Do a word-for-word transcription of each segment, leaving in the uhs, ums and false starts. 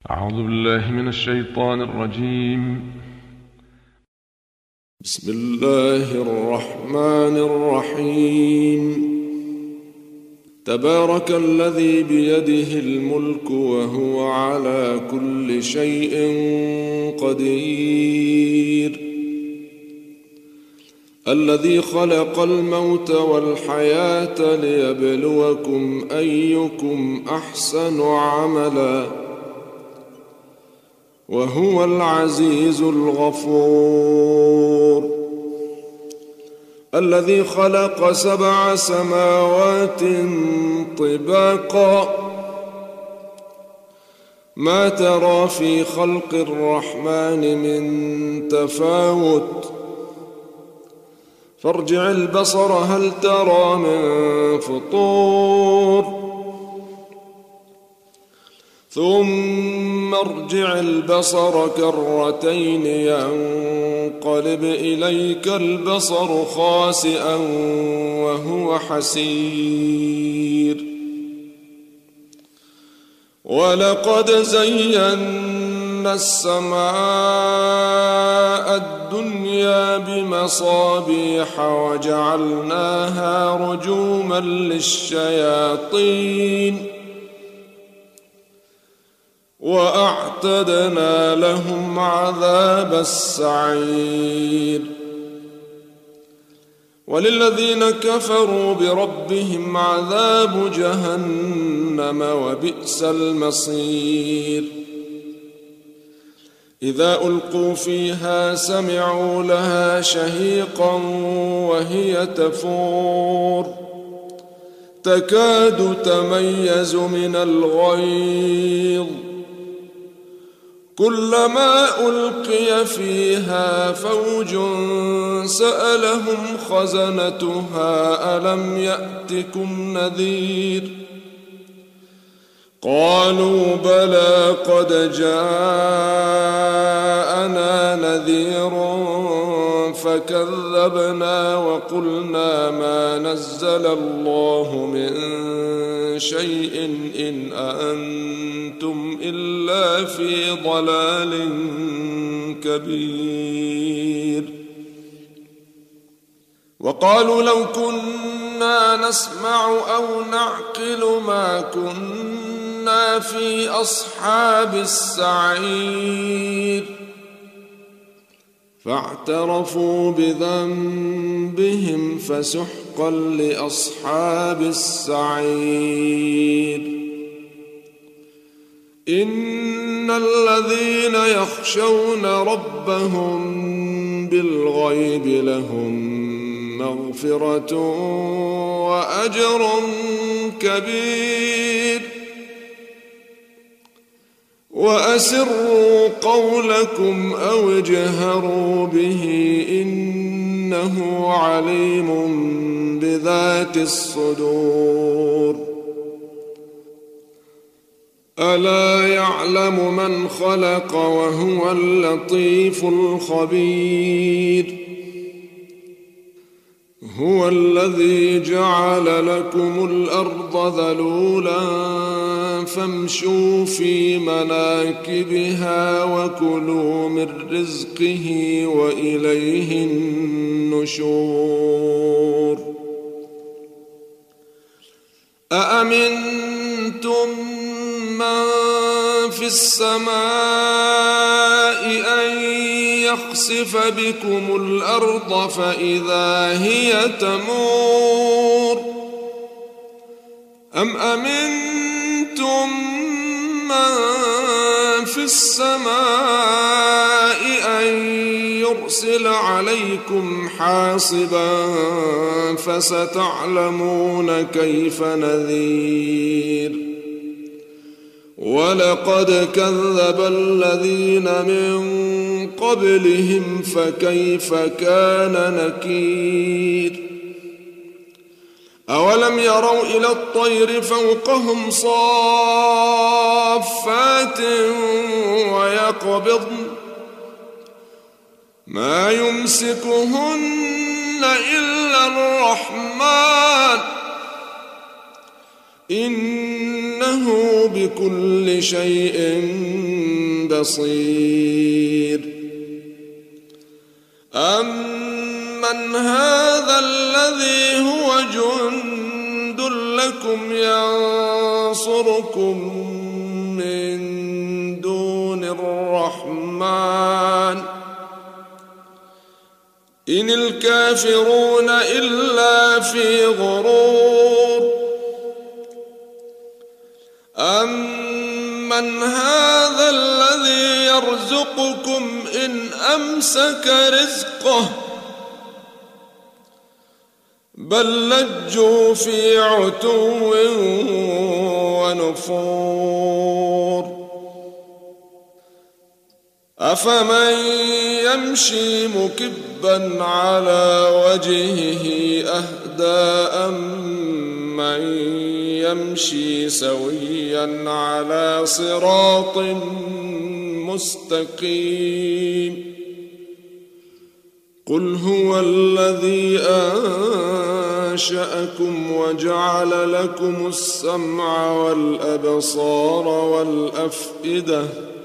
أعوذ بالله من الشيطان الرجيم. بسم الله الرحمن الرحيم. تبارك الذي بيده الملك وهو على كل شيء قدير، الذي خلق الموت والحياة ليبلوكم أيكم أحسن عملا، وهو العزيز الغفور، الذي خلق سبع سماوات طباقا، ما ترى في خلق الرحمن من تفاوت، فارجع البصر هل ترى من فطور، ثم ارجع البصر كرتين ينقلب إليك البصر خاسئا وهو حسير، ولقد زينا السماء الدنيا بمصابيح وجعلناها رجوما للشياطين، وأعتدنا لهم عذاب السعير. وللذين كفروا بربهم عذاب جهنم وبئس المصير. إذا ألقوا فيها سمعوا لها شهيقا وهي تفور، تكاد تميز من الغيظ، كلما ألقي فيها فوج سألهم خزنتها ألم يأتكم نذير، قالوا بلى قد جاءنا نذير فكذبنا وقلنا ما نزل الله من شيء إن أنتم إلا في ضلال كبير. وقالوا لو كنا نسمع أو نعقل ما كنا في أصحاب السعير، فاعترفوا بذنبهم فسحقا لأصحاب السعير. إن الذين يخشون ربهم بالغيب لهم مغفرة وأجر كبير. وأسروا قولكم أو اجهروا به إنه عليم بذات الصدور. ألا يعلم من خلق وهو اللطيف الخبير. هو الذي جعل لكم الأرض ذلولا فامشوا في مناكبها وكلوا من رزقه وإليه النشور. أأمنتم من في السماء أن يخسف بكم الأرض فإذا هي تمور، أم أمنتم من في السماء أن يرسل عليكم حاصبا فستعلمون كيف نذير. ولقد كذب الذين من قبلهم فكيف كان نكير. أولم يروا إلى الطير فوقهم صافات ويقبضن ما يمسكهن إلا الرحمن إنه هو بكل شيء بصير. أمن هذا الذي هو جند لكم ينصركم من دون الرحمن إن الكافرون إلا في غرور. أمن هذا الذي يرزقكم إن أمسك رزقه بل لجوا في عتو ونفور. أفمن يمشي مكبا على وجهه أهدى أمن يمشي سويا على صراط مستقيم. قل هو الذي أنشأكم وجعل لكم السمع والأبصار والأفئدة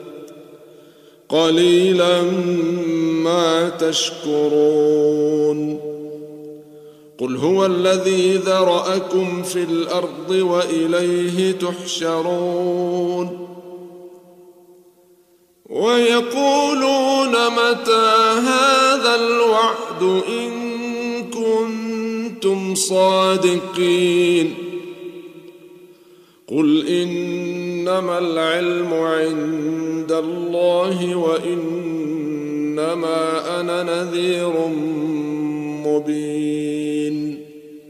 قليلا ما تشكرون. قل هو الذي ذرأكم في الأرض وإليه تحشرون. ويقولون متى هذا الوعد إن كنتم صادقين. قل إنما العلم عند الله وإنما أنا نذير مبين.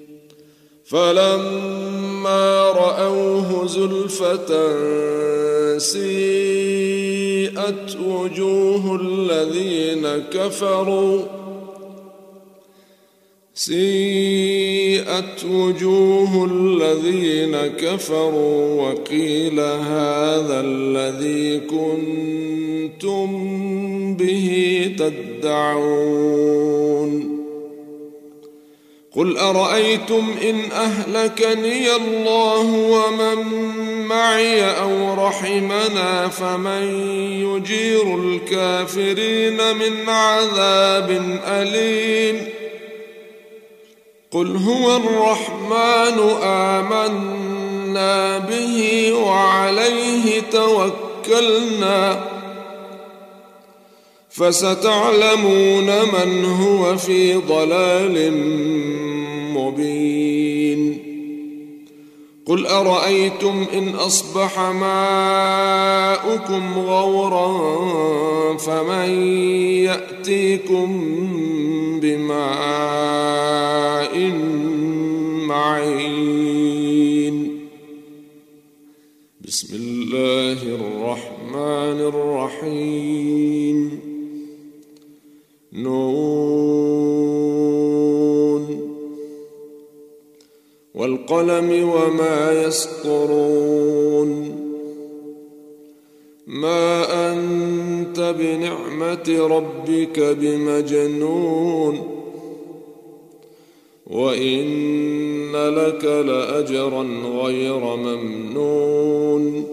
فلما رأوه زلفة سيئت وجوه الذين كفروا سيئت وجوه الذين كفروا وقيل هذا الذي كنتم به تدعون. قل أرأيتم إن أهلكني الله ومن معي أو رحمنا فمن يجير الكافرين من عذاب أليم. قل هو الرحمن آمنا به وعليه توكلنا فستعلمون من هو في ضلال مبين. قل أرأيتم إن أصبح ماؤكم غورا فمن يأتيكم بماء معين. بسم الله الرحمن الرحيم. نون والقلم وما يسطرون. ما أنت بنعمة ربك بمجنون وإن لك لأجرا غير ممنون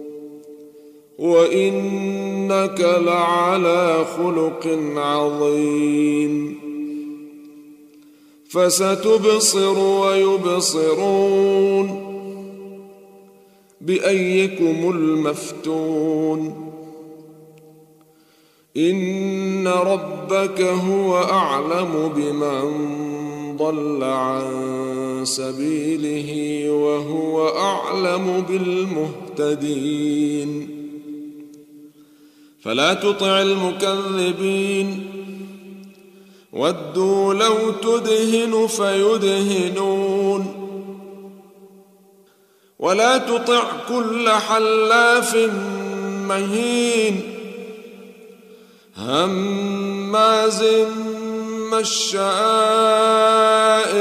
وإنك لعلى خلق عظيم. فستبصر ويبصرون بأيكم المفتون. إن ربك هو أعلم بمن ضل عن سبيله وهو أعلم بالمهتدين. فلا تطع المكذبين ودوا لو تدهن فيدهنون ولا تطع كل حلاف مهين هماز مشاء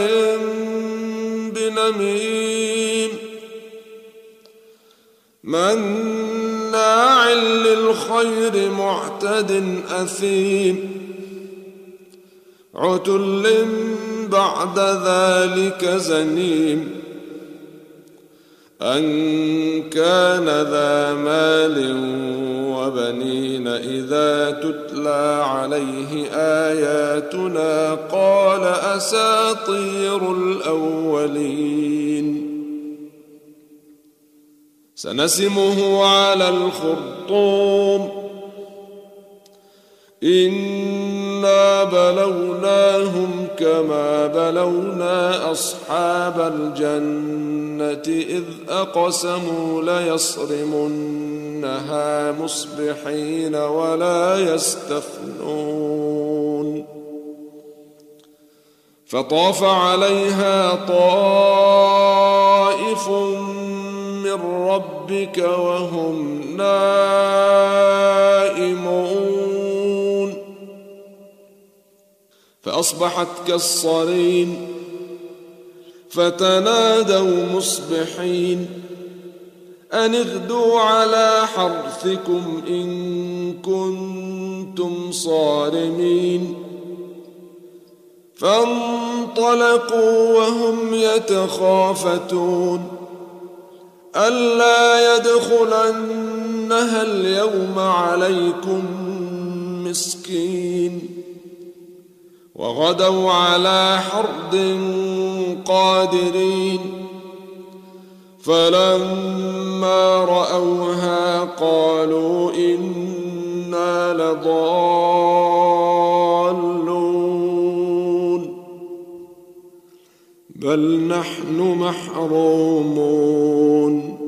بنميم مناع للخير معتد أثيم عتل بعد ذلك زنيم أن كان ذا مال وبنين إذا تتلى عليه آياتنا قال أساطير الأولين سنسمه على الخرطوم إنا بلوناهم كما بلونا أصحاب الجنة إذ أقسموا ليصرمنها مصبحين ولا يستثنون فطاف عليها طائف من ربك وهم نائمون فأصبحت كالصريم فتنادوا مصبحين أن اغدوا على حرثكم إن كنتم صارمين فانطلقوا وهم يتخافتون ألا يدخلنها اليوم عليكم مسكين وغدوا على حرد قادرين فلما رأوها قالوا إنا لضالون بل نحن محرومون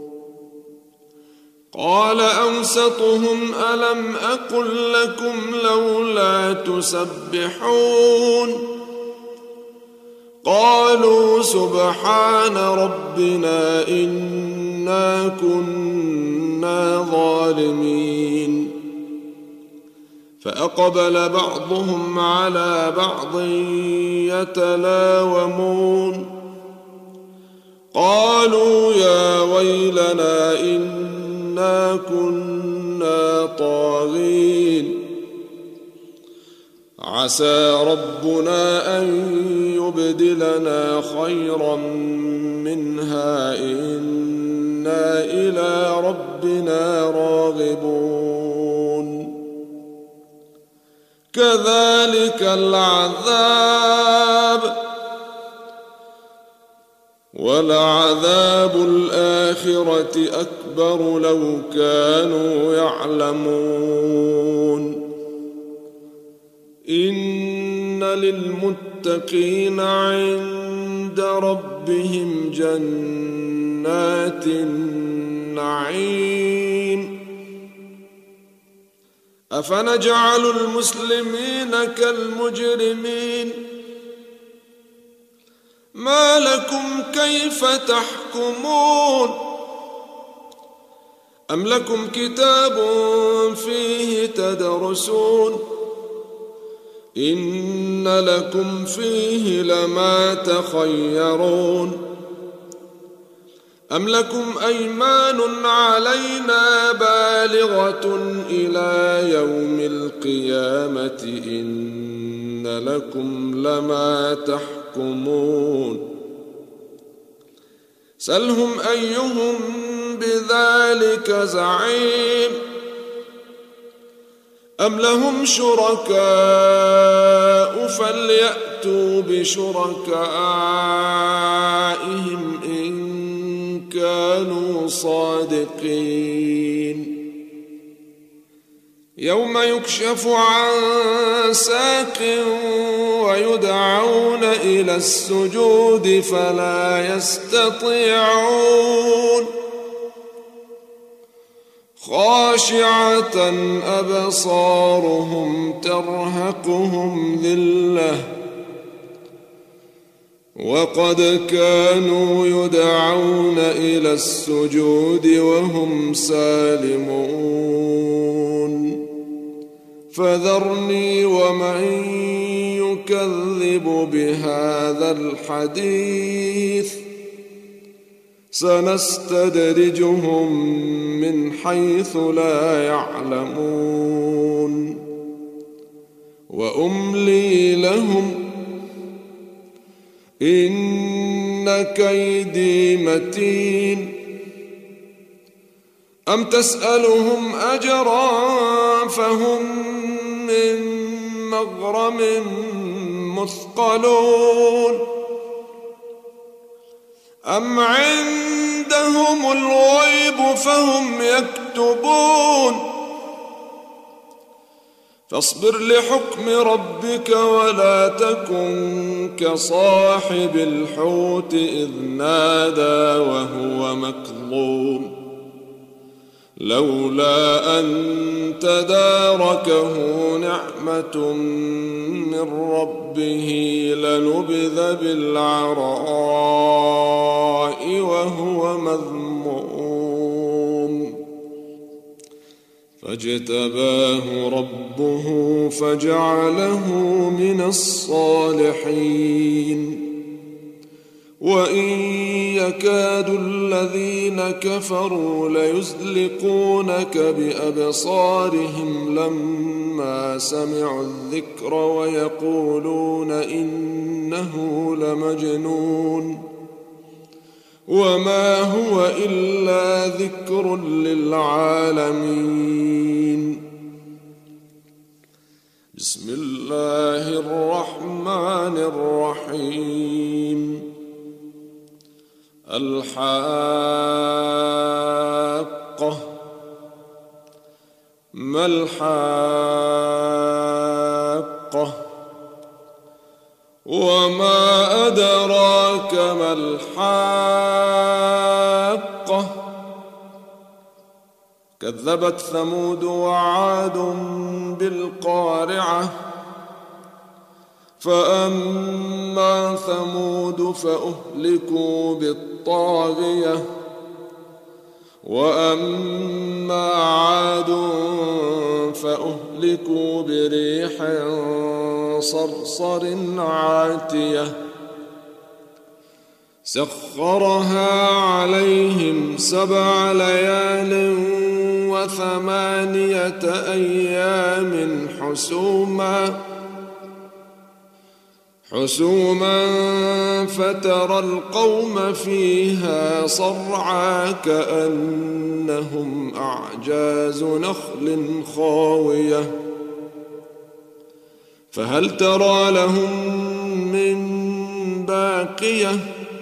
قال أوسطهم ألم أقل لكم لولا تسبحون قالوا سبحان ربنا إنا كنا ظالمين فأقبل بعضهم على بعض يتلاومون قالوا يا ويلنا إنا كنا طاغين عسى ربنا أن يبدلنا خيرا منها إنا إلى ربنا راغبون كذلك العذاب ولعذاب الآخرة أكبر لو كانوا يعلمون إن للمتقين عند ربهم جنات النعيم أفنجعل المسلمين كالمجرمين ما لكم كيف تحكمون أم لكم كتاب فيه تدرسون إن لكم فيه لما تخيرون أم لكم أيمان علينا بالغة إلى يوم القيامة إن لكم لما تحكمون سلهم أيهم بذلك زعيم أم لهم شركاء فليأتوا بشركائهم إن كانوا صادقين يوم يكشف عن ساق ويدعون إلى السجود فلا يستطيعون خاشعة أبصارهم ترهقهم ذلة وقد كانوا يدعون إلى السجود وهم سالمون فذرني ومن يكذب بهذا الحديث سنستدرجهم من حيث لا يعلمون وأملي لهم إن إن كيدي متين أم تسألهم أجرا فهم من مغرم مثقلون أم عندهم الغيب فهم يكتبون فاصبر لحكم ربك ولا تكن كصاحب الحوت إذ نادى وهو مكظوم لولا أن تداركه نعمة من ربه لنبذ بالعراء وهو مذموم فاجتباه ربه فجعله من الصالحين وإن يكاد الذين كفروا ليزلقونك بأبصارهم لما سمعوا الذكر ويقولون إنه لمجنون وما هو إلا ذكر للعالمين بسم الله الرحمن الرحيم الحاقة ما الحاقة وما أدراك ما الحاقة كذبت ثمود وعاد بالقارعة فأما ثمود فأهلكوا بالطاغية وأما عاد فأهلكوا بريح صرصر عاتية سخرها عليهم سبع ليال وثمانية أيام حسوما حسوما فترى القوم فيها صرعى كأنهم أعجاز نخل خاوية فهل ترى لهم من باقية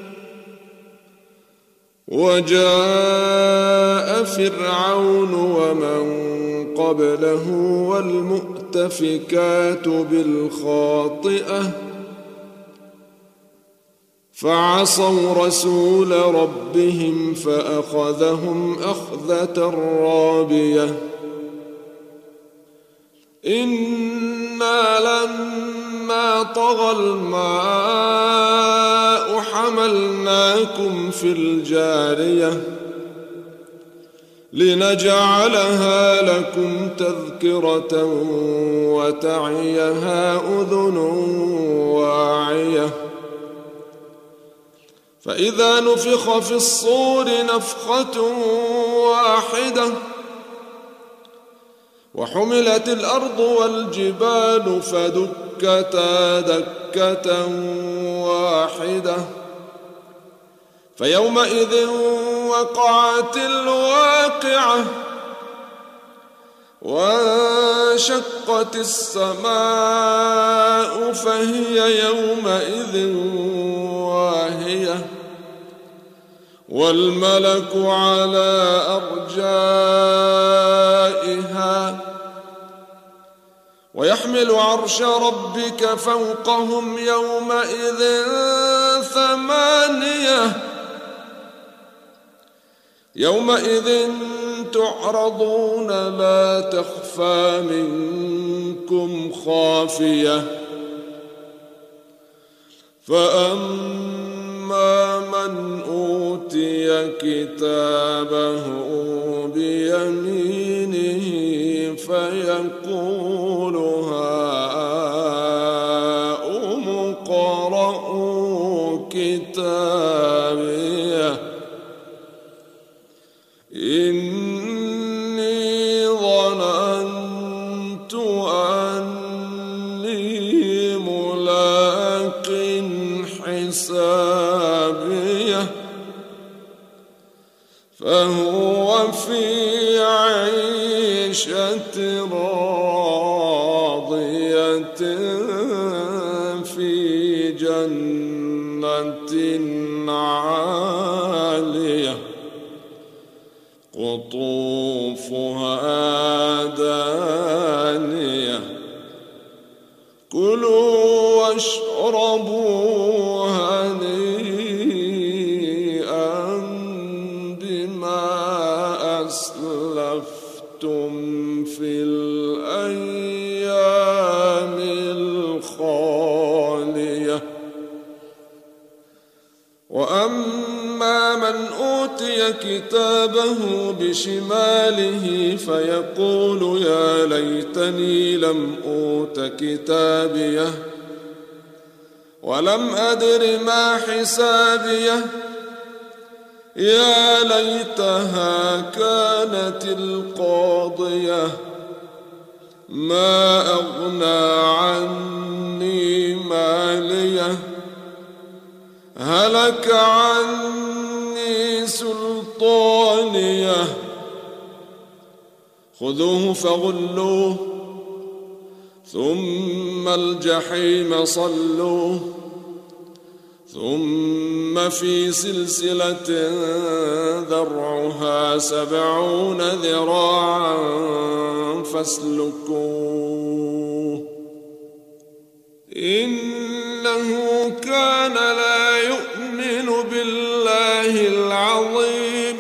وجاء فرعون ومن قبله والمؤتفكات بالخاطئة فعصوا رسول ربهم فأخذهم أخذة رابية إنا لما طغى الماء حملناكم في الجارية لنجعلها لكم تذكرة وتعيها أذن واعية فإذا نفخ في الصور نفخة واحدة وحملت الأرض والجبال فدكتا دكة واحدة فيومئذ وقعت الواقعة وانشقت السماء فهي يومئذ واهية والملك على أرجائها ويحمل عرش ربك فوقهم يومئذ ثمانية يومئذ تعرضون لا تخفى منكم خافية فأما من أوتي كتابه بيمينه فيقول هاؤم اقرءوا كتابيه إني ظننت أني ملاق حسابيه عيشة راضية في جنة عالية قطوفها دانية كلوا واشربوا هنيئا بما أسلفتم في الأيام الخالية. وأما من أوتي كتابه بشماله فيقول يا ليتني لم أوت كتابيه ولم أدر ما حسابيه يا ليتها كانت القاضية ما أغنى عني ماليه هلك عني سلطانيه خذوه فغلوه ثم الجحيم صلوه ثم في سلسلة ذرعها سبعون ذراعا فاسلكوه إنه كان لا يؤمن بالله العظيم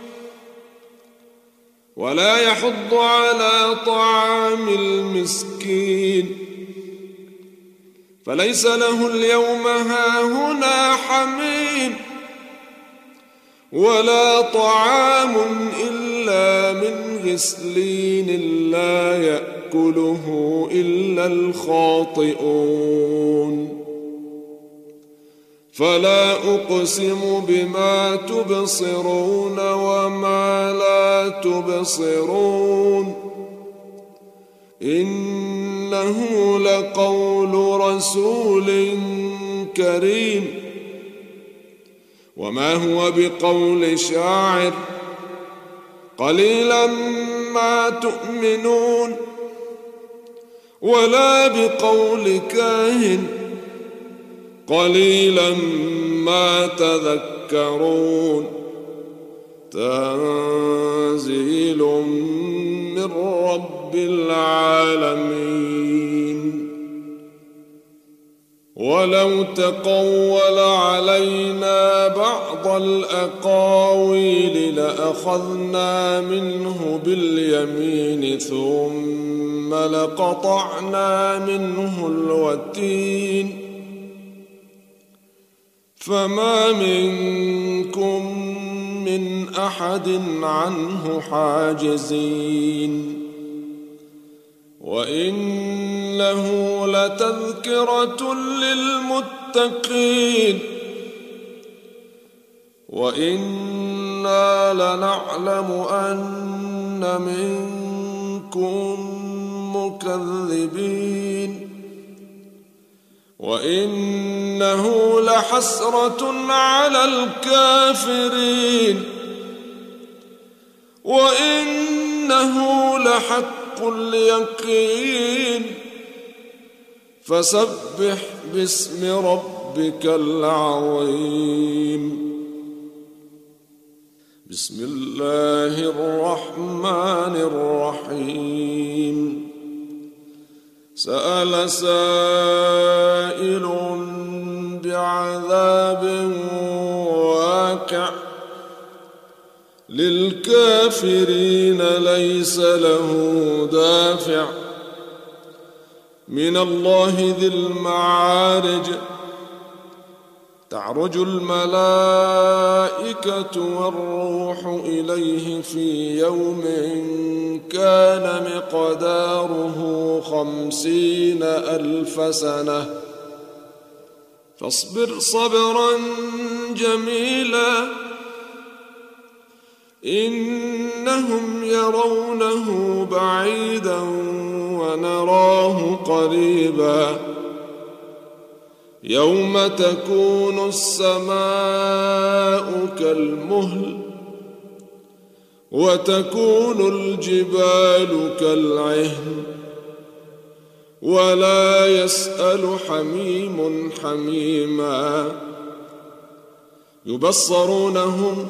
ولا يحض على طعام المسكين فليس له اليوم هاهنا حميم ولا طعام إلا من غسلين لا يأكله إلا الخاطئون. فلا أقسم بما تبصرون وما لا تبصرون إنه لقول رسول كريم وما هو بقول شاعر قليلا ما تؤمنون ولا بقول كاهن قليلا ما تذكرون تنزيل من رب العالمين. ولو تقول علينا بعض الأقاويل لأخذنا منه باليمين ثم لقطعنا منه الوتين فما منكم من أحد عنه حاجزين وإنه لتذكرة للمتقين وإنا لنعلم أن منكم مكذبين وإنه لحسرة على الكافرين وإنه لحق اليقين فسبح باسم ربك العظيم. بسم الله الرحمن الرحيم. سأل سائل بعذاب واقع للكافرين ليس له دافع من الله ذي المعارج تعرج الملائكة والروح إليه في يوم كان مقداره خمسين ألف سنة فاصبر صبرا جميلا إنهم يرونه بعيدا ونراه قريبا يوم تكون السماء كالمهل وتكون الجبال كالعهن ولا يسأل حميم حميما يبصرونهم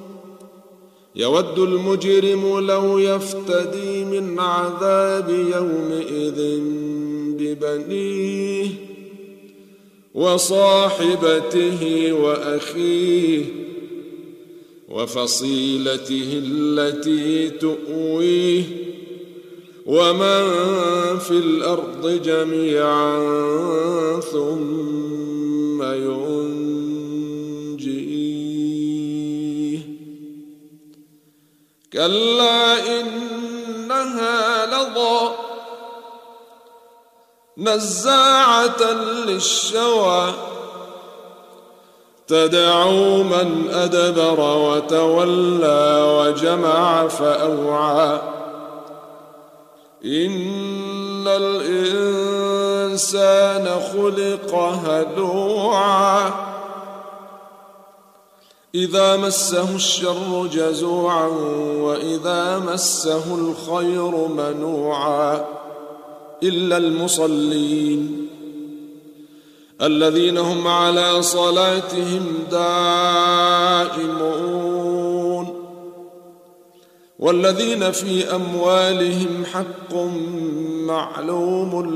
يود المجرم لو يفتدي من عذاب يومئذ ببنيه وصاحبته وأخيه وفصيلته التي تؤويه ومن في الأرض جميعا ثم ينجيه كلا إنها لظى نزاعة للشوى تدعو من أدبر وتولى وجمع فأوعى إن الإنسان خلق هلوعا إذا مسه الشر جزوعا وإذا مسه الخير منوعا إلا المصلين الذين هم على صلاتهم دائمون والذين في أموالهم حق معلوم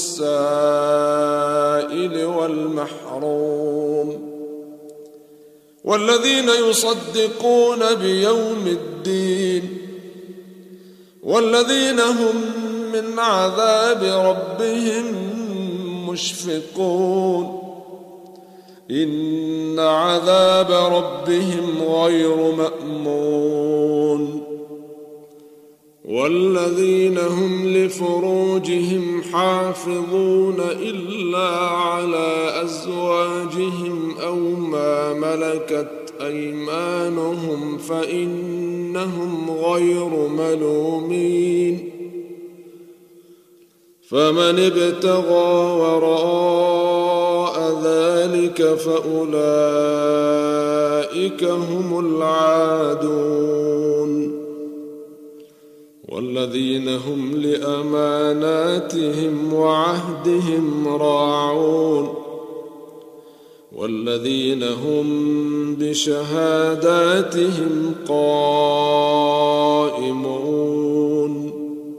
للسائل والمحروم والذين يصدقون بيوم الدين والذين هم من عذاب ربهم مشفقون إن عذاب ربهم غير مأمون والذين هم لفروجهم حافظون إلا على أزواجهم أو ما ملكت أيمانهم فإنهم غير ملومين فمن ابتغى وراء ذلك فأولئك هم العادون والذين هم لأماناتهم وعهدهم راعون والذين هم بشهاداتهم قائمون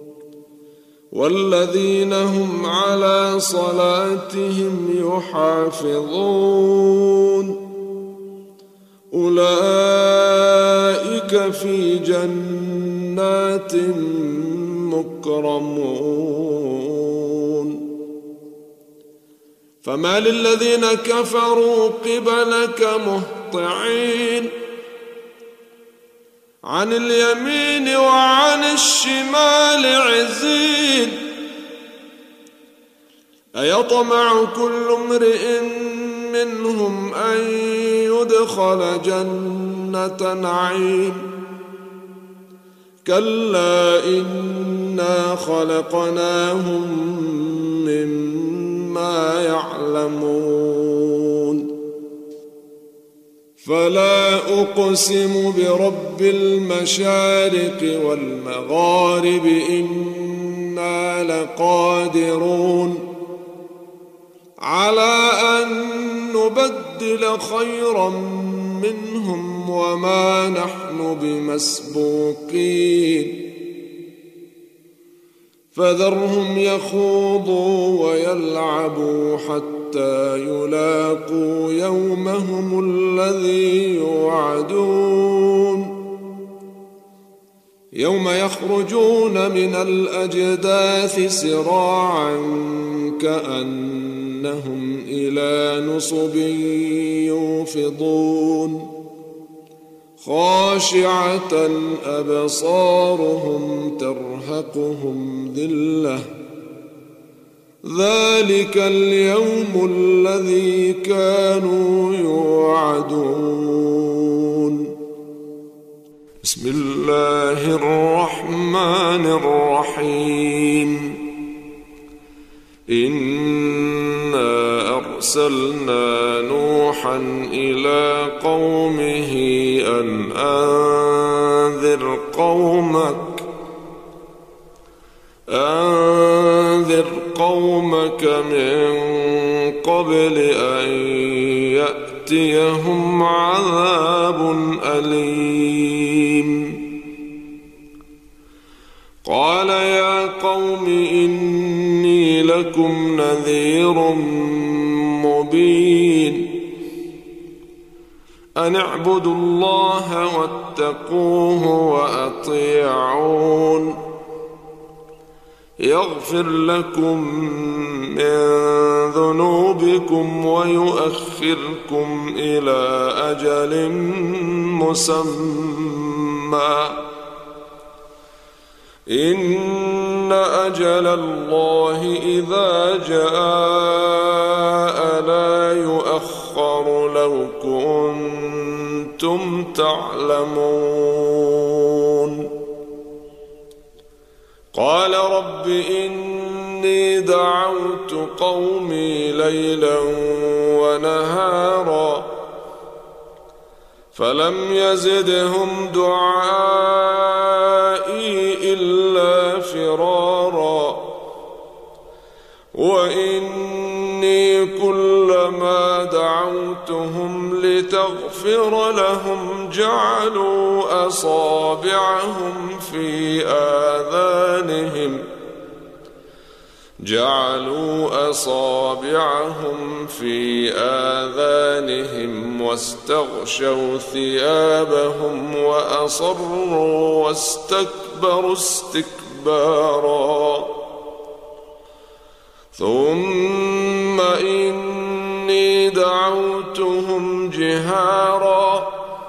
والذين هم على صلاتهم يحافظون أولئك في جنات مكرمون فما للذين كفروا قبلك مهطعين عن اليمين وعن الشمال عزين أيطمع كل امرئ منهم أن يدخل جنة نعيم كلا إنا خلقناهم مما يعلمون فلا أقسم برب المشارق والمغارب إنا لقادرون على أن نبدل خيرا منهم وما نحن بمسبوقين فذرهم يخوضوا ويلعبوا حتى يلاقوا يومهم الذي يوعدون يوم يخرجون من الأجداث سراعا كأنهم إلى نصب يوفضون خاشعة أبصارهم ترهقهم ذلة ذلك اليوم الذي كانوا يوعدون بسم الله الرحمن الرحيم إنا أرسلنا نوحا إلى قومه أن أنذر أنذر قومك أنذر قومك من قبل أن يأتيهم عذاب أليم. قال يا قوم إني لكم نذير مبين أن اعبدوا الله واتقوه وأطيعون يغفر لكم من ذنوبكم ويؤخركم إلى أجل مسمى إن أجل الله إذا جاء لا يؤخر لو كنتم تعلمون. قال رب إني دعوت قومي ليلا ونهارا فلم يزدهم دعائي إلا فرارا وإني كلما دعوتهم لتغفر لهم جعلوا أصابعهم في آذانهم جعلوا أصابعهم في آذانهم واستغشوا ثيابهم وأصروا واستكبروا استكبارا ثم إني دعوتهم جهارا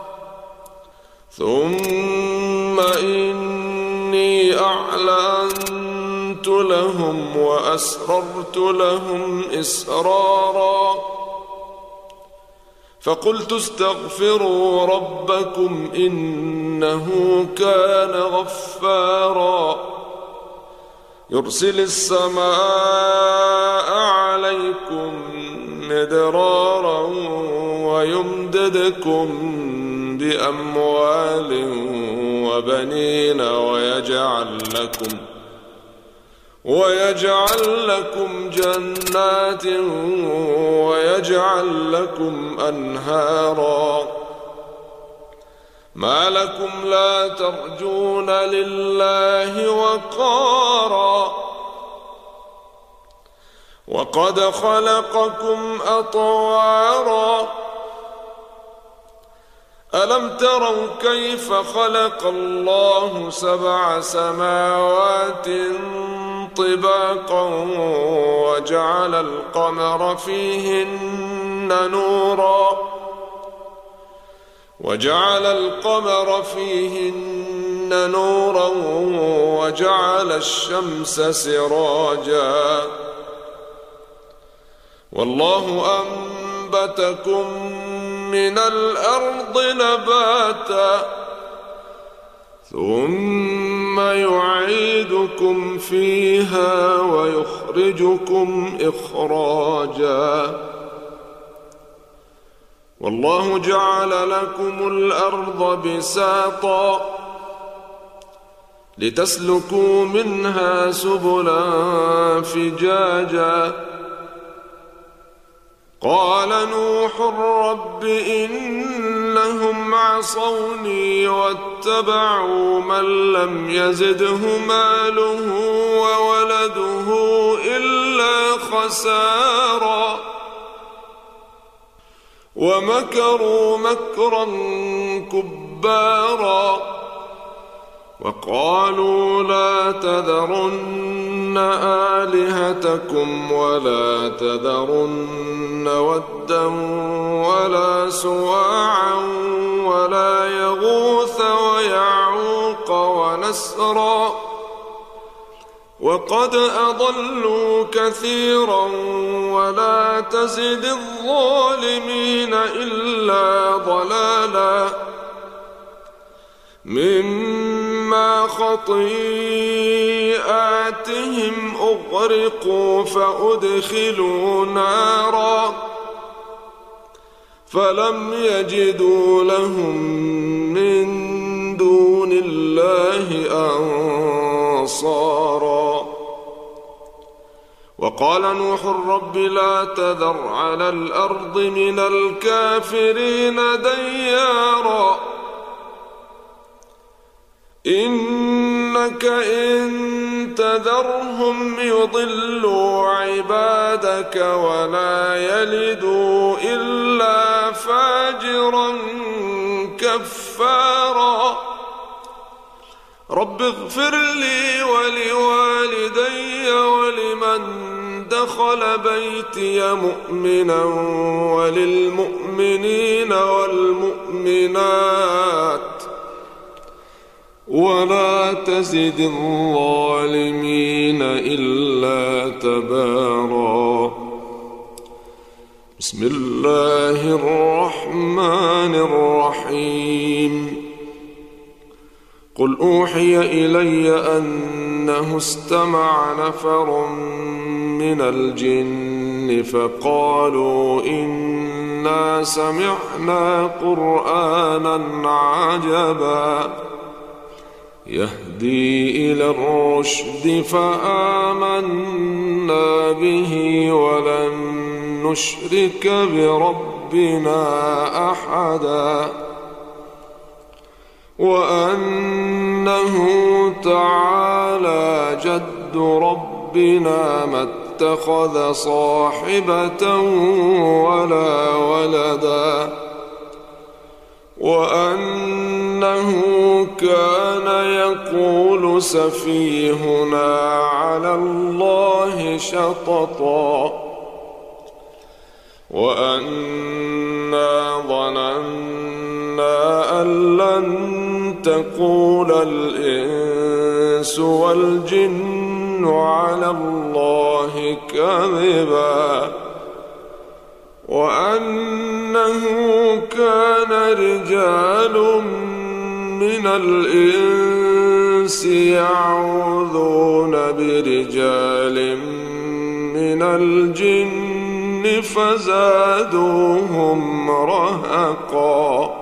ثم إني أعلنت لهم وأسررت لهم إسرارا فقلت استغفروا ربكم إنه كان غفارا يرسل السماء عليكم مدرارا ويمددكم بأموال وبنين ويجعل لكم ويجعل لكم جنات ويجعل لكم أنهارا ما لكم لا ترجون لله وقارا وقد خلقكم أطوارا ألم تروا كيف خلق الله سبع سماوات طباقا وجعل القمر فيهن نورا وجعل القمر فيهن نورا وجعل الشمس سراجا والله أنبتكم من الأرض نباتا ثم يعيدكم فيها ويخرجكم إخراجا والله جعل لكم الأرض بساطا لتسلكوا منها سبلا فجاجا قال نوح رب إنهم عصوني واتبعوا من لم يزده ماله وولده إلا خسارا ومكروا مكرا كبارا وقالوا لا تذرن آلهتكم ولا تذرن ودا ولا سواعا ولا يغوث ويعوق ونسرا وقد أضلوا كثيرا ولا تزد الظالمين إلا ضلالا مما خطيئاتهم أغرقوا فأدخلوا نارا فلم يجدوا لهم من دون الله الله أنصارا. وقال نوح رب لا تذر على الأرض من الكافرين ديارا إنك إن تذرهم يضلوا عبادك ولا يلدوا إلا فاجرا كفارا. رب اغفر لي ولوالدي ولمن دخل بيتي مؤمنا وللمؤمنين والمؤمنات ولا تزد الظالمين إلا تبارا. بسم الله الرحمن الرحيم. قل أوحي إلي أنه استمع نفر من الجن فقالوا إنا سمعنا قرآنا عجبا يهدي إلى الرشد فآمنا به ولن نشرك بربنا أحدا وأنه تعالى جد ربنا ما اتخذ صاحبة ولا ولدا وأنه كان يقول سفيهنا على الله شططا وأنا ظننا أن لن تقول الإنس والجن على الله كذبا وأنه كان رجال من الإنس يعوذون برجال من الجن فزادوهم رهقا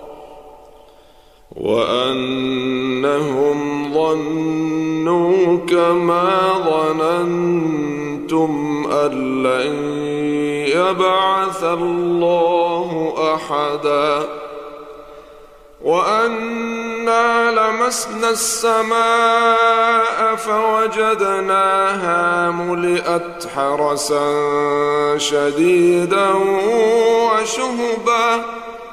وأنهم ظنوا كما ظننتم أن لن يبعث الله أحدا وأنا لمسنا السماء فوجدناها ملئت حرسا شديدا وشهبا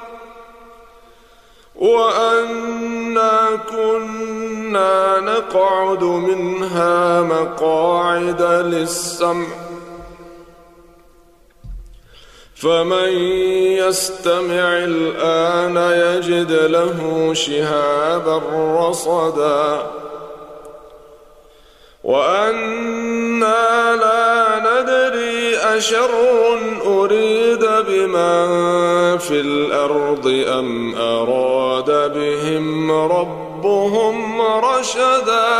وأنا كنا نقعد منها مقاعد للسمع فمن يستمع الآن يجد له شهابا رصدا وأنا لا ندري أشر أريد بمن في الأرض أم أراد بهم ربهم رشدا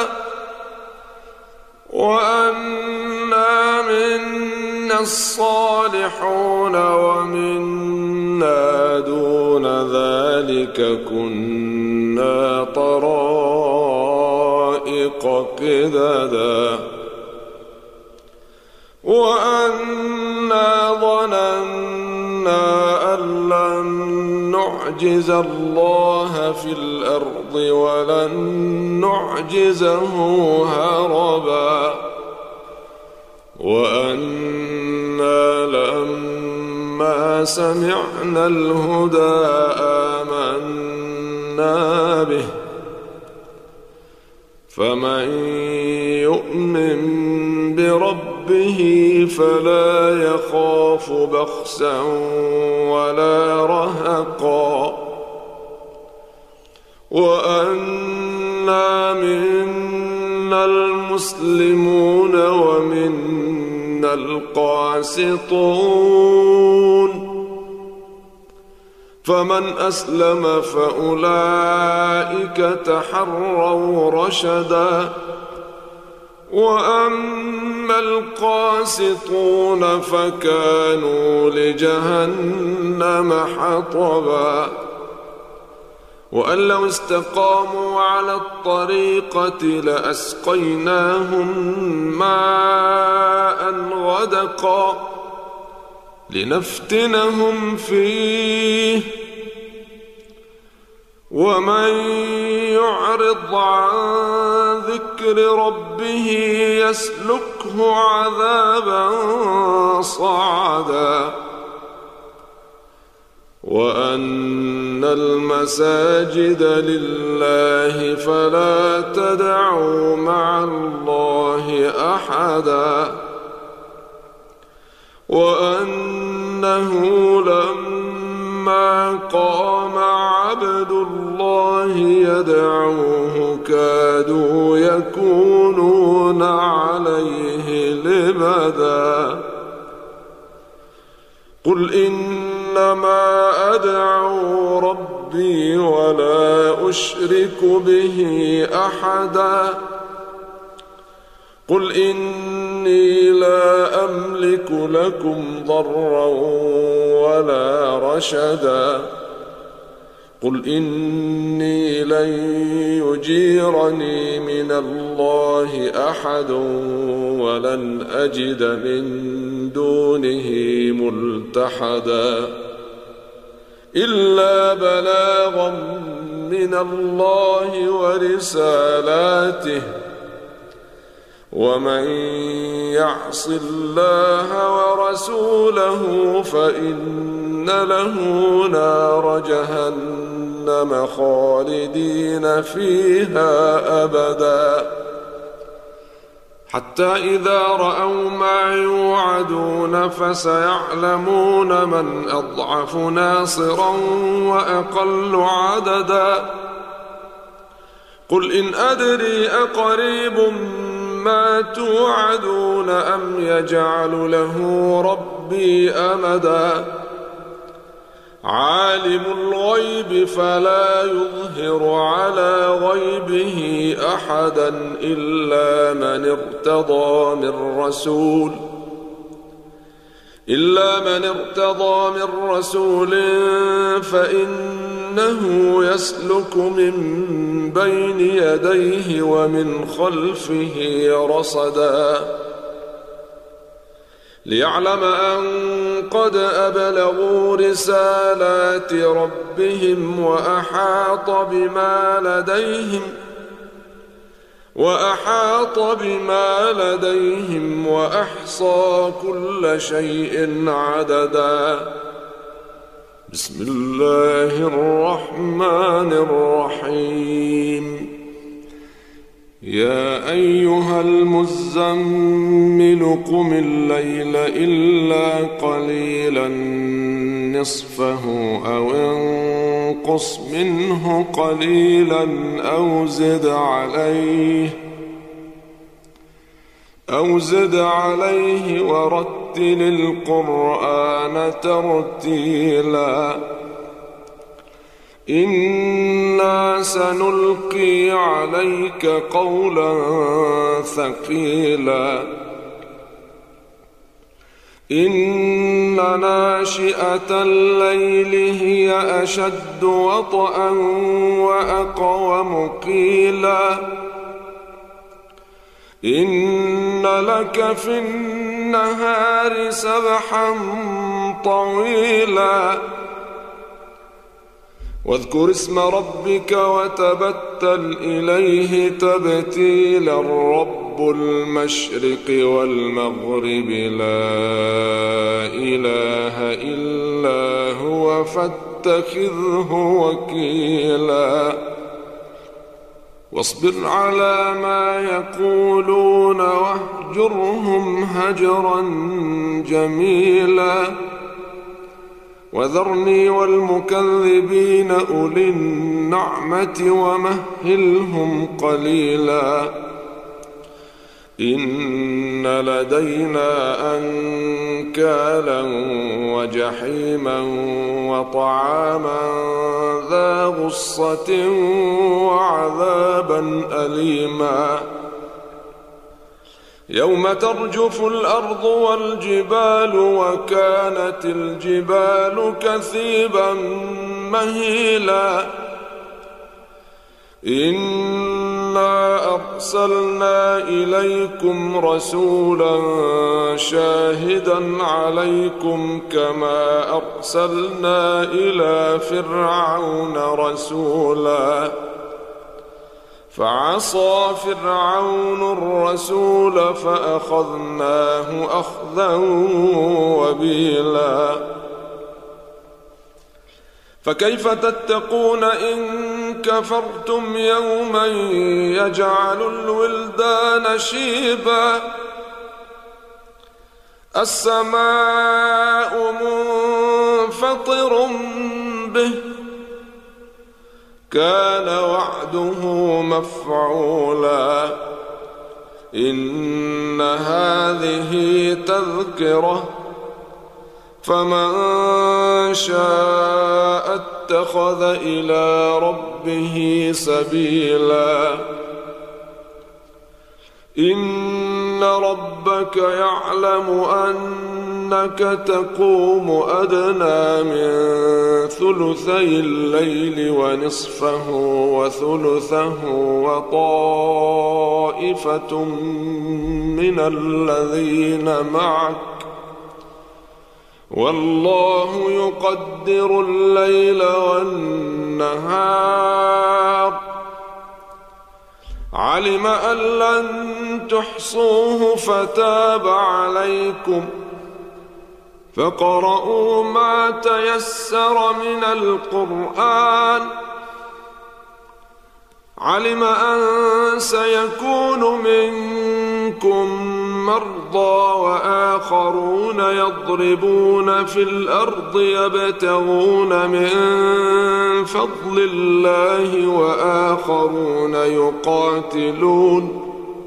وأنا منا الصالحون ومنا دون ذلك كنا طرائق قددا وأنا ظننا أن لن نعجز الله في الأرض ولن نعجزه هربا وأنا لما سمعنا الهدى آمنا به فمن يؤمن بربه فلا يخاف بخسا ولا رهقا وأنا منا المسلمون ومنا القاسطون فمن أسلم فأولئك تحروا رشدا وأما القاسطون فكانوا لجهنم حطبا وأن لو استقاموا على الطريقة لأسقيناهم ماء غدقا لنفتنهم فيه ومن يعرض عن ذكر ربه يسلكه عذابا صعدا وأن المساجد لله فلا تدعوا مع الله أحدا وأنه لما قام عبد الله يدعوه كادوا يكونون عليه لبدا قل إنما أدعو ربي ولا أشرك به أحدا قل إني لا أملك لكم ضرا ولا رشدا قل إني لن يجيرني من الله أحد ولن أجد من دونه ملتحدا إلا بلاغا من الله ورسالاته ومن يعص الله ورسوله فإن له نار جهنم خالدين فيها أبدا حتى إذا رأوا ما يوعدون فسيعلمون من أضعف ناصرا وأقل عددا قل إن أدري أقريب ما توعدون أم يجعل له ربي أمدا عالم الغيب فلا يظهر على غيبه أحدا إلا من ارتضى من رسول إلا من ارتضى من رسول فإنه يسلك من بين يديه ومن خلفه رصدا ليعلم أن قد أبلغوا رسالات ربهم وأحاط بما لديهم وأحاط بما لديهم وأحصى كل شيء عددا بسم الله الرحمن الرحيم يا أيها المزمل قم الليل إلا قليلا نصفه أو انقص منه قليلا أو زد عليه أو زد عليه ورتل القرآن ترتيلا إنا سنلقي عليك قولا ثقيلا إن ناشئة الليل هي أشد وطئا وأقوم قيلا إن لك في النهار سبحا طويلا واذكر اسم ربك وتبتل إليه تبتيلا رب المشرق والمغرب لا إله إلا هو فاتخذه وكيلا واصبر على ما يقولون واهجرهم هجرا جميلا وذرني والمكذبين أولي النعمة ومهلهم قليلا إن لدينا أنكالا وجحيما وطعاما ذا غصة وعذابا أليما يوم ترجف الأرض والجبال وكانت الجبال كثيبا مهيلا إنا أرسلنا إليكم رسولا شاهدا عليكم كما أرسلنا إلى فرعون رسولا فعصى فرعون الرسول فأخذناه أخذا وبيلا فكيف تتقون إن كفرتم يوما يجعل الولدان شيبا السماء منفطر به كان وعده مفعولا إن هذه تذكرة فمن شاء اتخذ إلى ربه سبيلا إن ربك يعلم أنك تقوم أدنى من ثلثي الليل ونصفه وثلثه وطائفة من الذين معك والله يقدر الليل والنهار علم أن لن تحصوه فتاب عليكم فاقرؤوا ما تيسر من القرآن علم أن سيكون منكم مرضى وآخرون يضربون في الأرض يبتغون من فضل الله وآخرون يقاتلون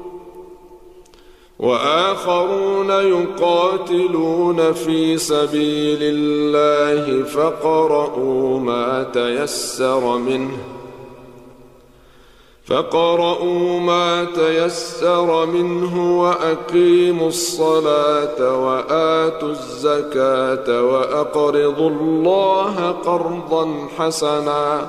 وآخرون يقاتلون في سبيل الله فاقرؤوا ما تيسر منه فاقرؤوا ما تيسر منه وأقيموا الصلاة وآتوا الزكاة وأقرضوا الله قرضا حسنا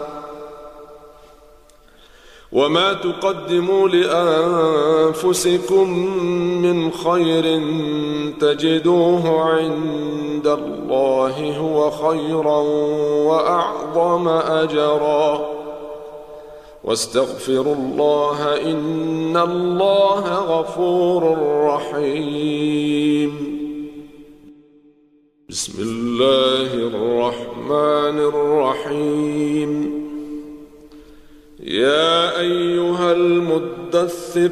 وما تقدموا لأنفسكم من خير تجدوه عند الله هو خيرا وأعظم أجرا واستغفروا الله إن الله غفور رحيم بسم الله الرحمن الرحيم يا أيها المدثر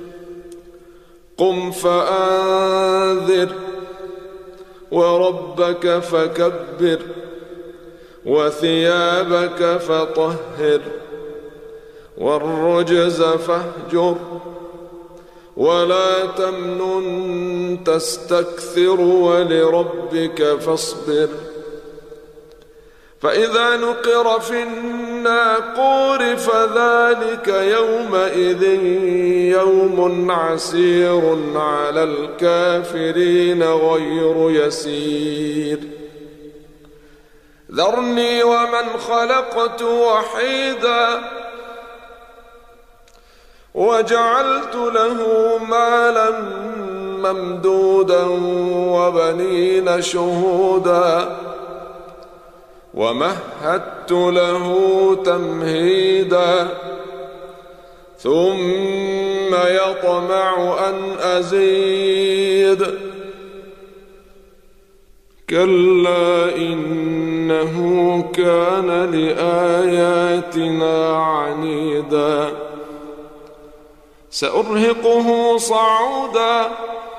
قم فأنذر وربك فكبر وثيابك فطهر والرجز فاهجر ولا تمنن تستكثر ولربك فاصبر فإذا نقر في الناقور فذلك يومئذ يوم عسير على الكافرين غير يسير ذرني ومن خلقت وحيدا وجعلت له مالا ممدودا وبنين شهودا ومهدت له تمهيدا ثم يطمع أن أزيد كلا إنه كان لآياتنا عنيدا سأرهقه صعودا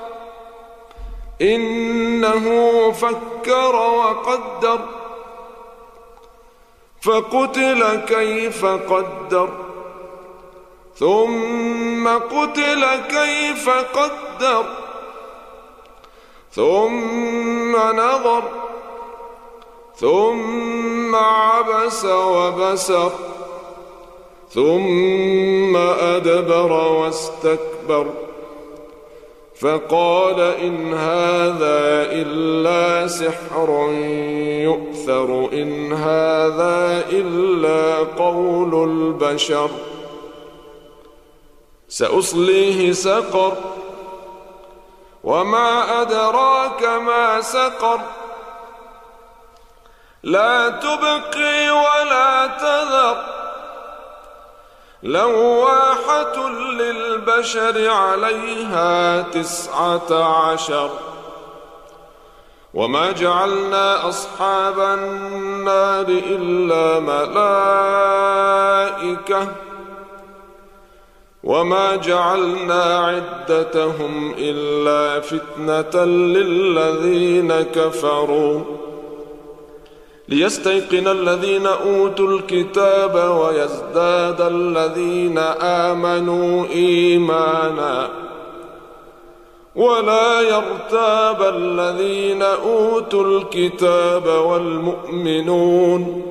إنه فكر وقدر فقتل كيف قدر ثم قتل كيف قدر ثم نظر ثم عبس وبسر ثم أدبر واستكبر فقال إن هذا إلا سحر يؤثر إن هذا إلا قول البشر سأصليه سقر وما أدراك ما سقر لا تبقي ولا تذر لواحة للبشر عليها تسعة عشر وما جعلنا أصحاب النار إلا ملائكة وما جعلنا عدتهم إلا فتنة للذين كفروا ليستيقن الذين أوتوا الكتاب ويزداد الذين آمنوا إيمانا ولا يرتاب الذين أوتوا الكتاب والمؤمنون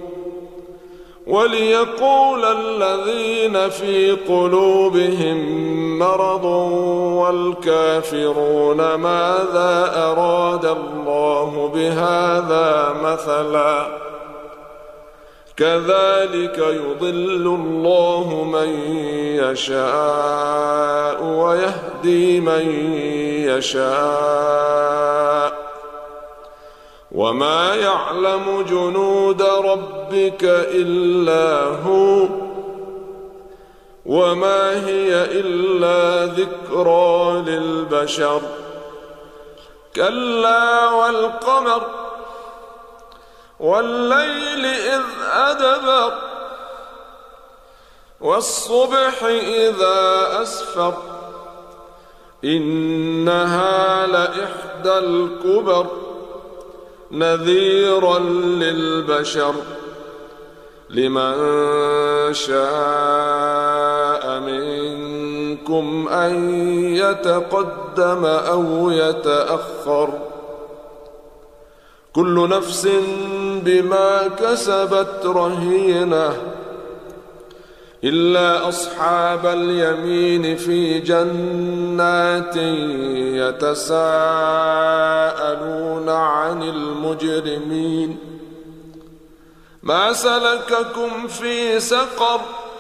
وليقول الذين في قلوبهم مرض والكافرون ماذا أراد الله بهذا مثلا كذلك يضل الله من يشاء ويهدي من يشاء وما يعلم جنود ربك إلا هو وما هي إلا ذكرى للبشر كلا والقمر والليل إذ أدبر والصبح إذا أسفر إنها لإحدى الكبر نذيرا للبشر لمن شاء منكم أن يتقدم أو يتأخر كل نفس بما كسبت رهينة إلا أصحاب اليمين في جنات يتساءلون عن المجرمين ما سلككم في سقر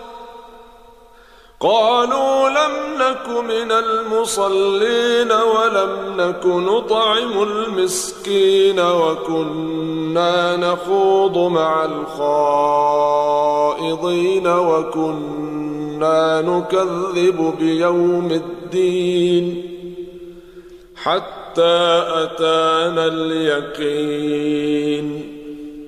قالوا لم نك من المصلين ولم نك نطعم المسكين وكنا نخوض مع الخائضين وكنا نكذب بيوم الدين حتى أتانا اليقين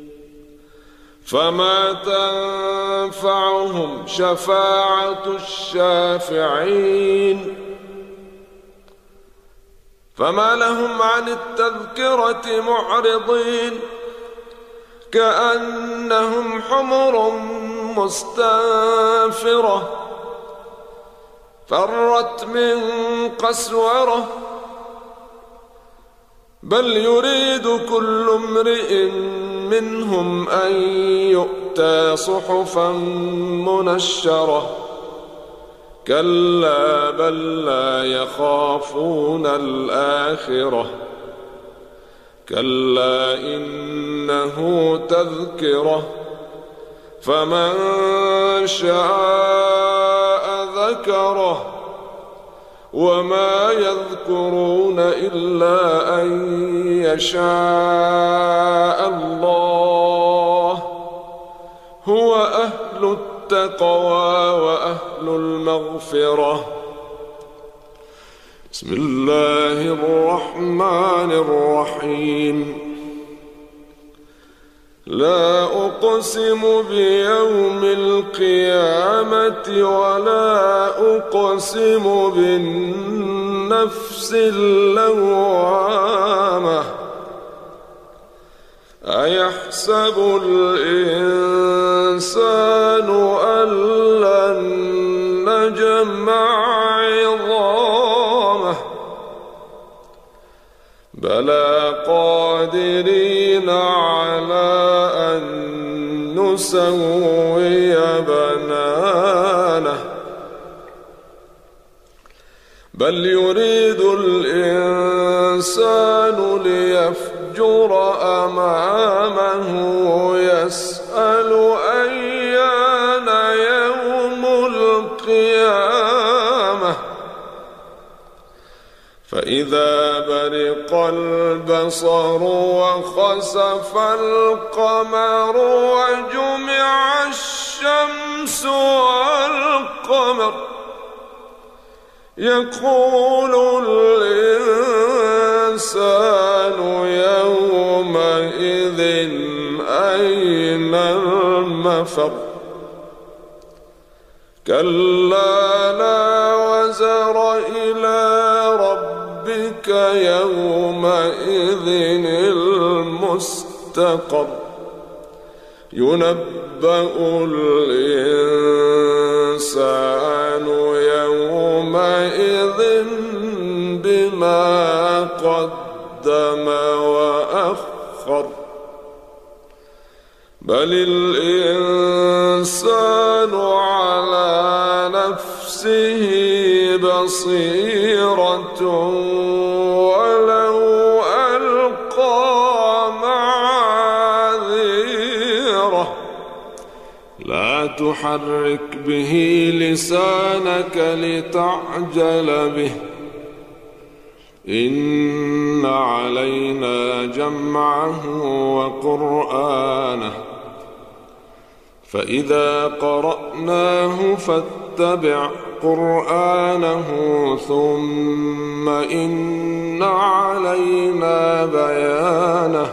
فما تنفعهم شفاعة الشافعين فما لهم عن التذكرة معرضين كأنهم حمر مستنفرة فرت من قسورة بل يريد كل امرئ منهم أن يؤتى صحفا منشرة كلا بل لا يخافون الآخرة كلا إنه تذكرة فمن شاء ذكره وما يذكرون إلا أن يشاء الله هو أهل التقوى وأهل المغفرة بسم الله الرحمن الرحيم لا أقسم بيوم القيامة ولا أقسم بالنفس اللوامة أيحسب الإنسان أن لن نجمع عظامه بلى قادرين على أن نسوي بنانه بل يريد الإنسان ليفجر أمامه يسأل أيان يوم القيامة فإذا برق البصر وخسف القمر وجمع الشمس والقمر يقول الإنسان يومئذ أين المفر كلا لا وزر إلى ربك يومئذ المستقر ينبأ الإنسان يومئذ بما قدم وأخر بل الإنسان على نفسه بصيرة ولو ألقى معاذيره لا تحرك به لسانك لتعجل به إن علينا جمعه وقرآنه فإذا قرأناه فاتبع قرآنه ثم إن علينا بيانه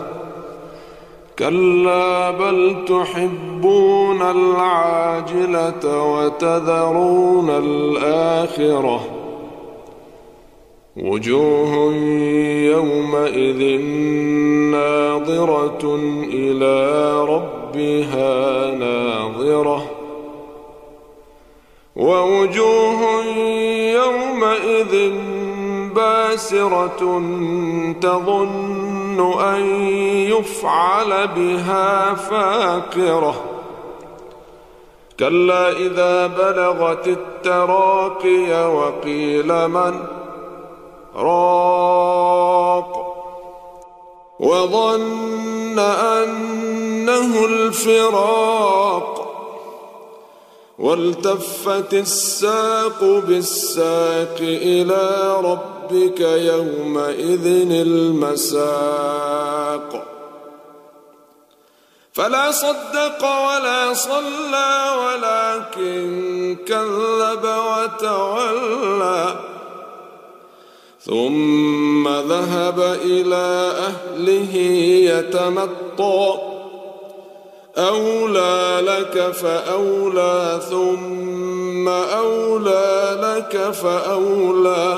كلا بل تحبون العاجلة وتذرون الآخرة وجوه يومئذ ناظرة إلى ربها ناظرة ووجوه يومئذ باسرة تظن أن يفعل بها فاقرة كلا إذا بلغت التراقي وقيل من راق وظن أنه الفراق والتفت الساق بالساق إلى ربك يومئذ المساق فلا صدق ولا صلى ولكن كذب وتولى ثم ذهب إلى أهله يتمطى أولى لك فأولى ثم أولى لك فأولى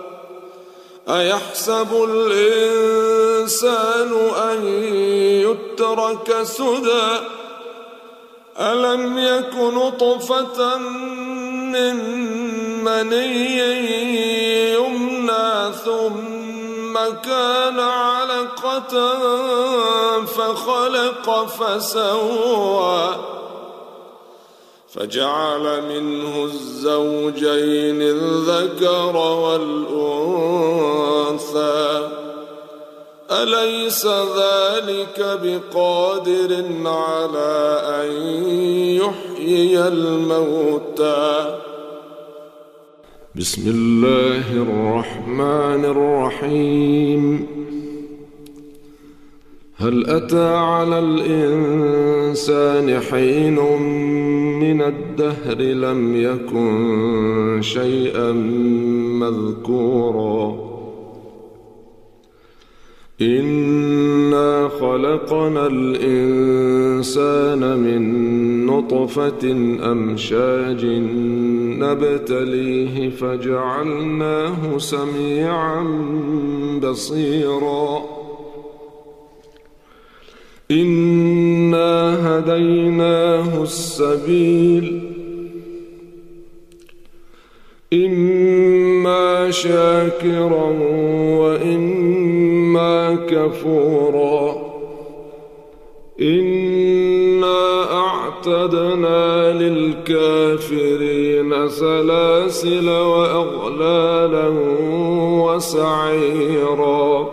أيحسب الإنسان أن يترك سدى ألم يك نطفة من مني يمنى ثم كان علقة فخلق فسوى فجعل منه الزوجين الذكر والأنثى أليس ذلك بقادر على أن يحيي الموتى بسم الله الرحمن الرحيم هل أتى على الإنسان حين من الدهر لم يكن شيئا مذكورا إنا خلقنا الإنسان من نطفة أمشاج نبتليه فجعلناه سميعا بصيرا إنا هديناه السبيل إما شاكرا وإما كفورا إنا أعتدنا للكافرين سلاسل وأغلالا وسعيرا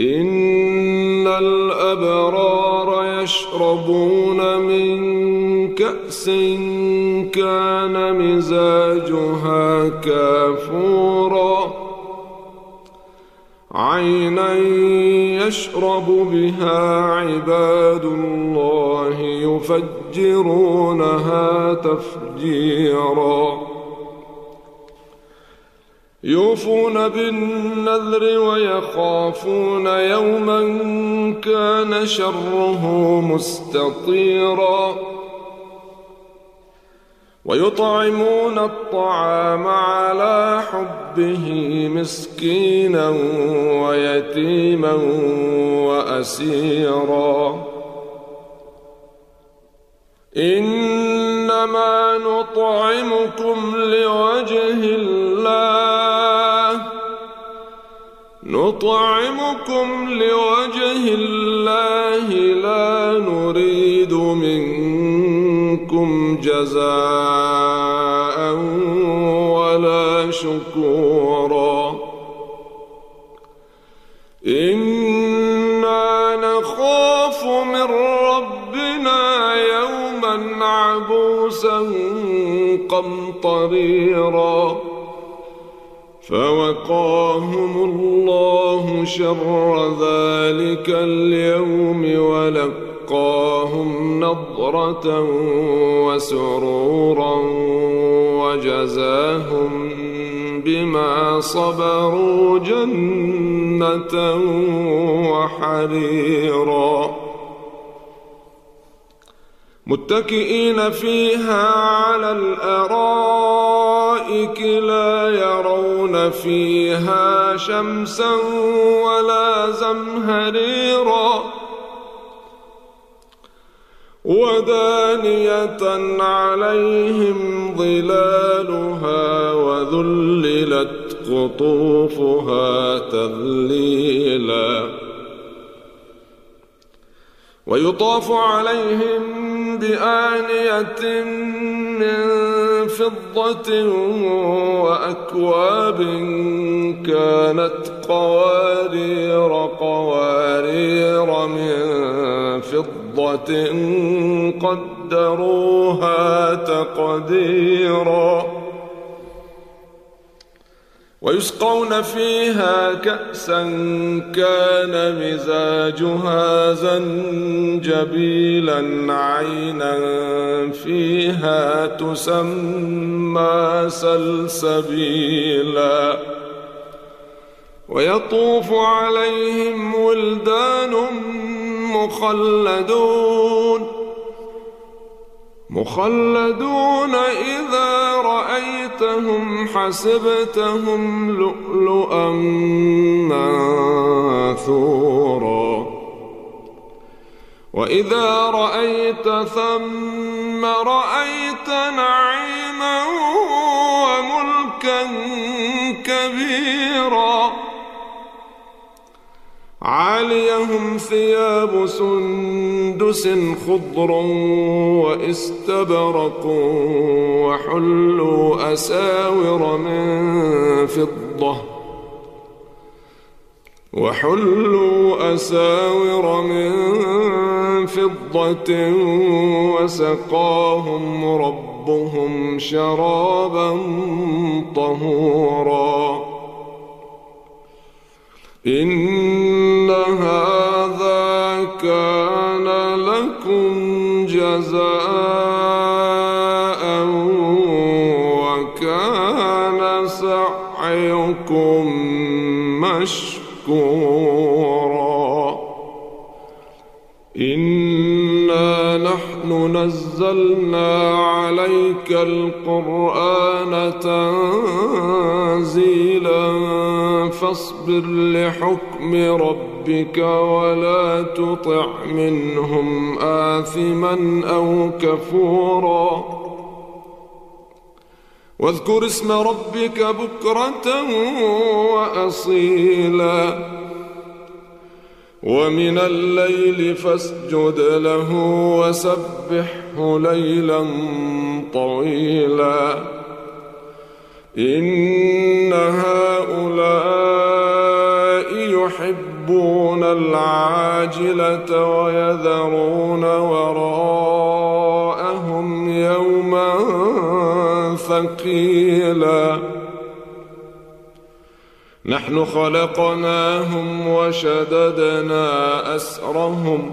إن الأبرار يشربون من كأس كان مزاجها كافورا عينا يشرب بها عباد الله يفجرونها تفجيرا يوفون بالنذر ويخافون يوما كان شره مستطيرا ويطعمون الطعام على حبه مسكينا ويتيما وأسيرا إنما نطعمكم لوجه الله نطعمكم لوجه الله لا نريد منكم جزاء ولا شكورا إنا نخاف من ربنا يوما عبوسا قمطريرا فوقاهم الله شر ذلك اليوم ولقاهم نضرة وسرورا وجزاهم بما صبروا جنة وحريرا متكئين فيها على الأرائك لا يرون فيها شمسا ولا زمهريرا ودانية عليهم ظلالها وذللت قطوفها تذليلا ويطاف عليهم بآنية من فضة وأكواب كانت قوارير قوارير من فضة قدروها تقديرا ويسقون فيها كأسا كان مزاجها زنجبيلا عينا فيها تسمى سلسبيلا ويطوف عليهم ولدان مخلدون مخلدون إذا رأيتهم حسبتهم لؤلؤا منثورا وإذا رأيت ثم رأيت نعيما وملكا كبيرا عاليهم ثياب سندس خضر واستبرق وحلوا أساور من فضة وحلوا أساور من فضة وسقاهم ربهم شرابا طهورا إن هذا كان لكم جزاء وكان سعيكم مشكورا إنا نحن نزلنا عليك القرآن تنزيلا فاصبر لحكم ربك ولا تطع منهم آثما أو كفورا واذكر اسم ربك بكرة وأصيلا ومن الليل فاسجد له وسبحه ليلا طويلا إن هؤلاء يحبون العاجلة ويذرون وراءهم نحن خلقناهم وشددنا أسرهم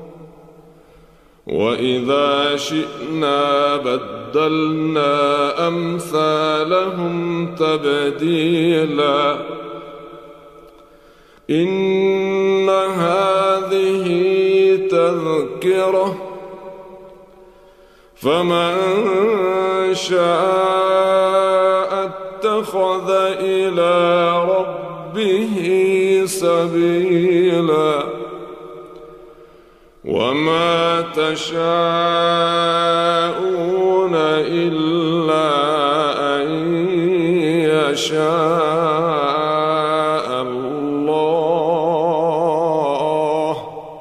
وإذا شئنا بدلنا أمثالهم تبديلا إن هذه تذكرة فمن شاء اتخذ إلى ربه سبيلا وما تشاءون إلا أن يشاء الله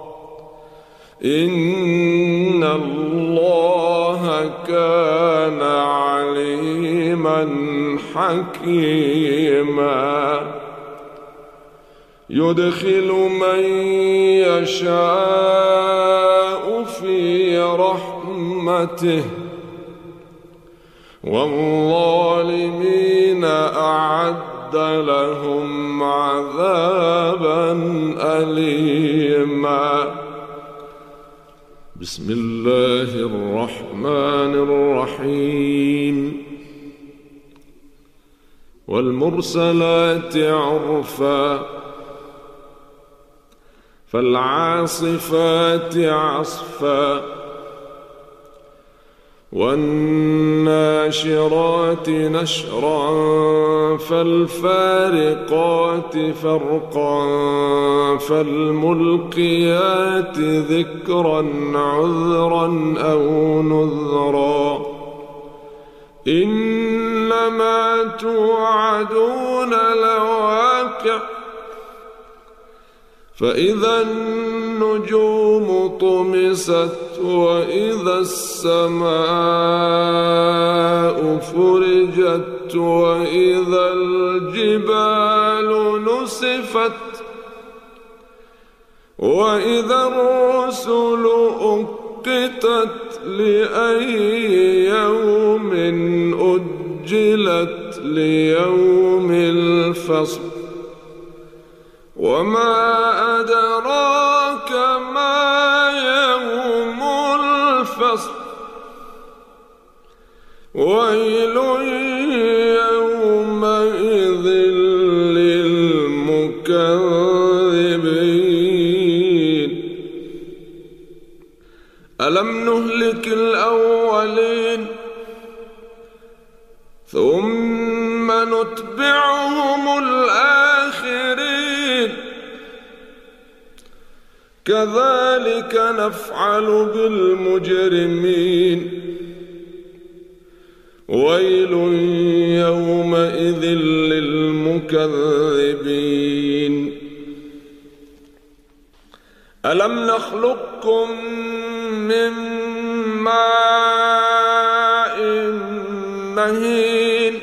إن الله كان عليما حكيما يدخل من يشاء في رحمته والظالمين أعد لهم عذابا أليما. بسم الله الرحمن الرحيم. والمرسلات عرفا فالعاصفات عصفا والناشرات نشرا فالفارقات فرقا فالملقيات ذكرا عذرا أو نذرا إنما توعدون لواقع فإذا النجوم طمست وإذا السماء فرجت وإذا الجبال نسفت وإذا الرسل أقتت لأي يوم أجلت ليوم الفصل وما أدراك ما يوم الفصل ويل يومئذ للمكذبين ألم نهلك الأولين ثم نتبعهم الآخرين كذلك نفعل بالمجرمين ويل يومئذ للمكذبين ألم نخلقكم من ماء مهين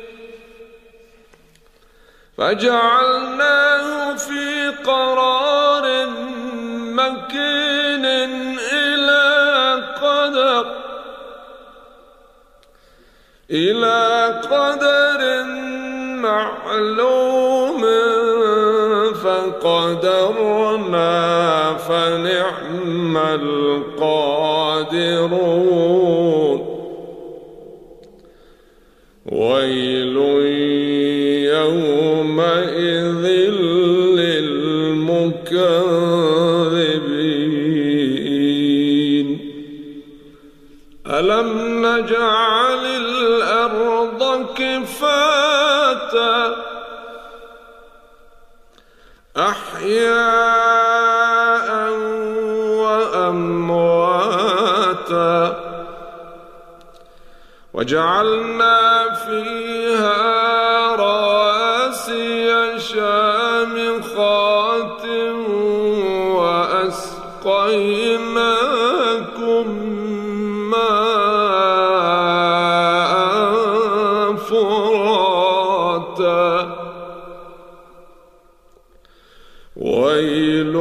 فجعلناه في قرار مكين إلى قدر إلى قدر معلوم فقدرنا فنعم القادرون ويل يومئذ للمكذبين ألم نجعل الأرض كفاتا أحياء وأمواتا وجعلنا فيها رواسي شامخات وأسقيناكم ماء فراتا ويل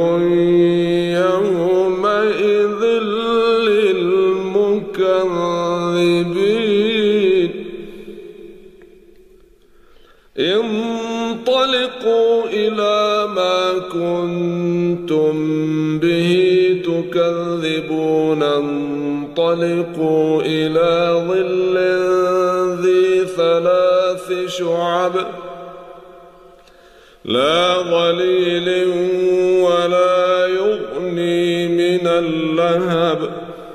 يومئذ للمكذبين انطلقوا إلى ما كنتم به تكذبون انطلقوا إلى ظل ذي ثلاث شعب لا ظليل ولا يغني من اللهب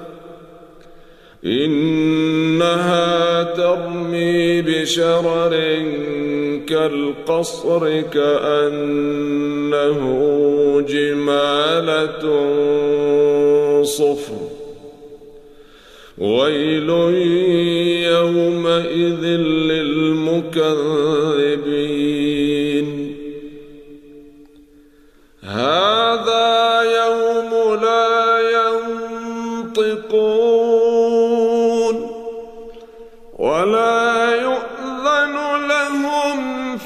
إنها ترمي بشرر كالقصر كأنه جمالة صفر ويل يومئذ للمكذبين هذا يوم لا ينطقون ولا يؤذن لهم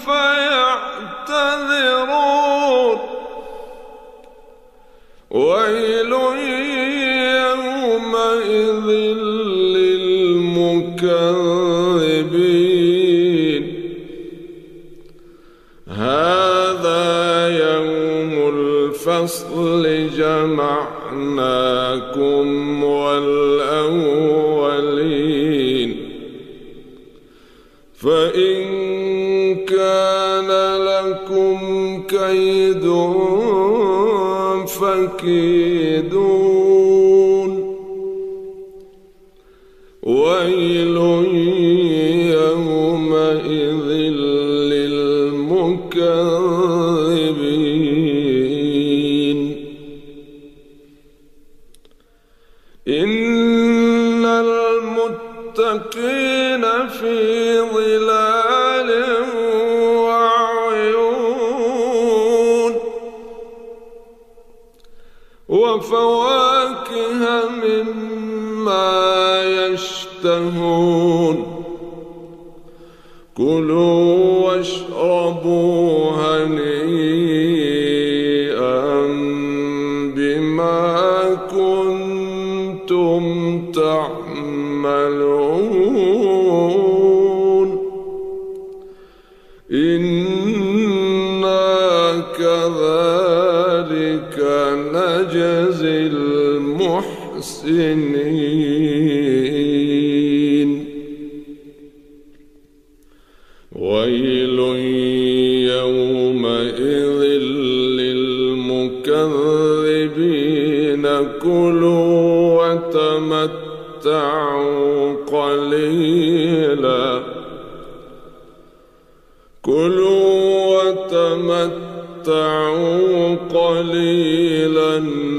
فيعتذرون ويل يومئذ للمكذبين هذا يوم الفصل جمعناكم والأولين فإن كان لكم كيد فكيدون ويل يومئذ للمكذبين إن المتقين في ظلال وعيون وفواكه مما يشتهون كلوا واشربوا هنيئا بما كنتم تعملون إنا كذلك نجزي المحسنين ويل يومئذ للمكذبين كلوا وتمتعوا قليلا كلوا وتمتعوا قليلا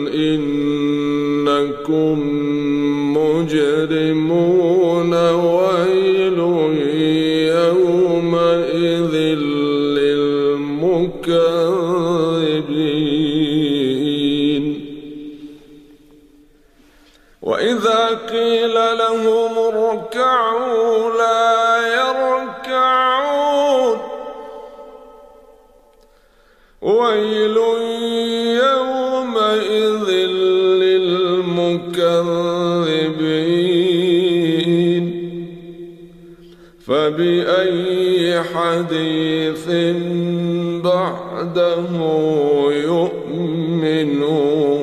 إنكم مجرمون ويل يومئذ للمكذبين وإذا قيل لهم اركعوا لا يركعون ويل يومئذ للمكذبين فبأي حديث بعده يؤمنون